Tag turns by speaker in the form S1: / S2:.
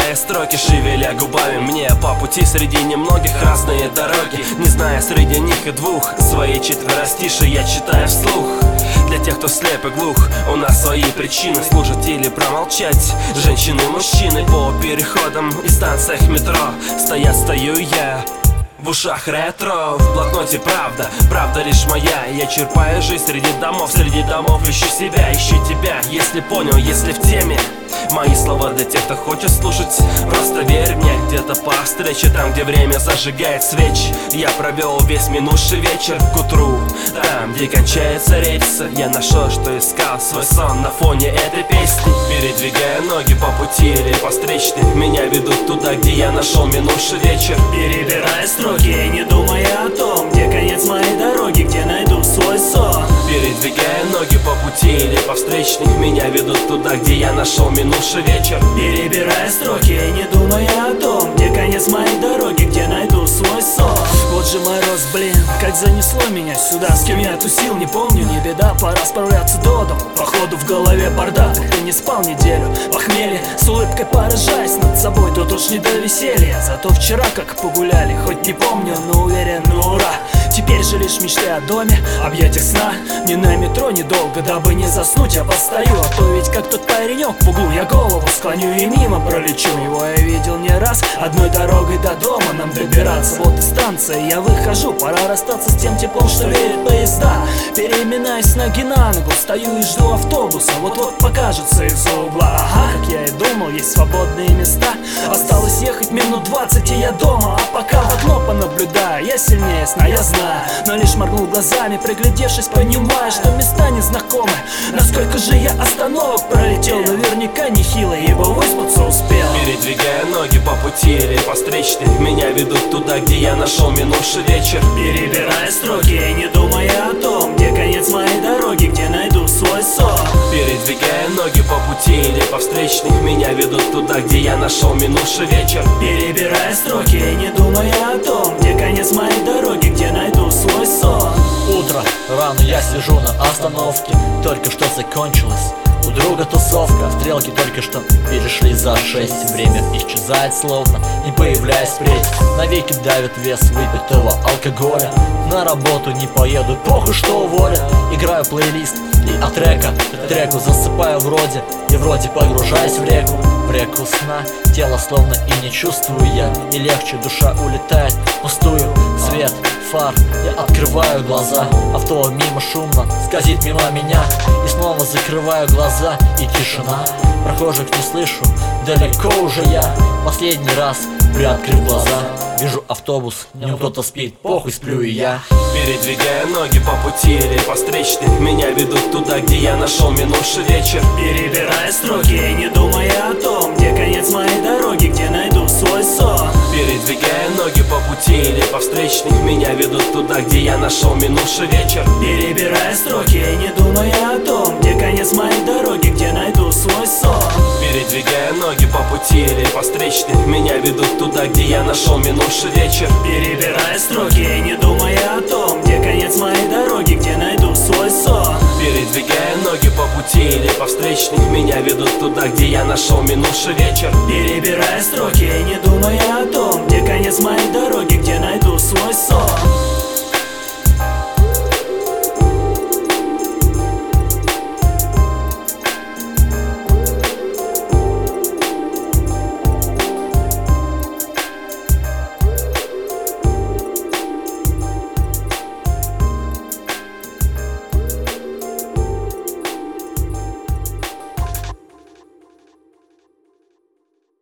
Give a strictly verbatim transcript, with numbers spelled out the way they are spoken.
S1: перебирая строки, шевеля губами мне по пути среди немногих разные дороги, не зная среди них и двух своей четверостиши я читаю вслух. Для тех, кто слеп и глух, у нас свои причины служить или промолчать. Женщины, мужчины по переходам и станциях метро стоят, стою я. В ушах ретро, в блокноте правда, правда лишь моя. Я черпаю жизнь среди домов, среди домов ищу себя, ищу тебя. Если понял, если в теме мои слова для тех, кто хочет слушать, просто верь мне, где-то по встрече, там, где время зажигает свечи, я провел весь минувший вечер к утру. Там, где кончается рельса, я нашел, что искал, свой сон на фоне этой песни. Передвигая ноги по пути или по встречной, меня ведут туда, где я нашел минувший вечер.
S2: Перебирая строки и не думая о том, где конец моей дороги, где найду свой сон.
S1: Передвигая ноги по пути или по встречной, меня ведут туда, где я нашел минувший вечер.
S2: Перебирая строки и не думая о том, где конец моей дороги, где найду свой сон. Вот же мороз, блин, как занесло меня сюда. С кем я тусил, не помню, не беда, пора справляться до дому. Походу в голове бардак, ты не спал неделю. Похмелье, с улыбкой поражаясь над собой, тут уж не до веселья. Зато вчера как погуляли, хоть не помню, но уверен, ну ура. Теперь же лишь мечты о доме, объятиях сна. Не на метро недолго, дабы не заснуть, я постою. А то ведь как тот паренек в углу, я голову склоню и мимо пролечу. Его я видел не раз, одной дорогой до дома нам добираться. Вот и станция, я выхожу, пора расстаться с тем теплом, что верит поезда. Переминаюсь с ноги на ногу, стою и жду автобуса, вот-вот покажется из-за угла. Ага, как я и думал, есть свободные места. Осталось ехать минут двадцать, и я дома. А пока в окно понаблюдаю, я сильнее сна, я знаю. Но лишь моргнул глазами, приглядевшись, понимая, что места незнакомы. Насколько же я остановок пролетел, наверняка нехило, ибо выспаться успел.
S1: Передвигая ноги по пути или по встречной, меня ведут туда, где я нашел минувший вечер.
S2: Перебирая строки и не думая о том, где конец моей дороги, где найду свой сон.
S1: Передвигая ноги по пути или по встречной, меня ведут туда, где я нашел минувший вечер.
S2: Перебирая строки и не думая о том, где конец моей дороги, где найду свой сон.
S3: Утро, рано я сижу на остановке, только что закончилось. У друга тусовка, стрелки только что перешли за шесть. Время исчезает словно, не появляясь впредь. Навеки давит вес выпитого алкоголя. На работу не поеду, похуй, что уволят. Играю плейлист и от трека к треку засыпаю вроде. И вроде погружаюсь в реку, в реку сна. Тело словно и не чувствую я, и легче душа улетает впустую. Свет, фар, я открываю глаза. Авто мимо шумно скользит мимо меня. И снова закрываю глаза, и тишина. Прохожих не слышу, далеко уже я. Последний раз, приоткрыв глаза, вижу автобус, в нем кто-то спит, похуй, сплю и я.
S1: Передвигая ноги по пути или по встречной, меня ведут туда, где я нашел минувший вечер.
S2: Перебирая строки и не думая о том, где конец моей дороги, где найду свой сон.
S1: Передвигая ноги по пути или по встречной, меня ведут туда, где я нашел минувший вечер.
S2: Перебирая строки и не думая о том, где конец моей дороги, где найду свой сон.
S1: Передвигая ноги по пути или по встречной, меня ведут туда, где я нашел минувший вечер.
S2: Перебирая строки и не думая о том, где конец моей дороги, где найду свой сон.
S1: Передвигая ноги по пути или по встречной, меня ведут туда, где я нашел минувший вечер.
S2: Перебирая строки и не думая о том, где конец моей дороги, где найду свой сон.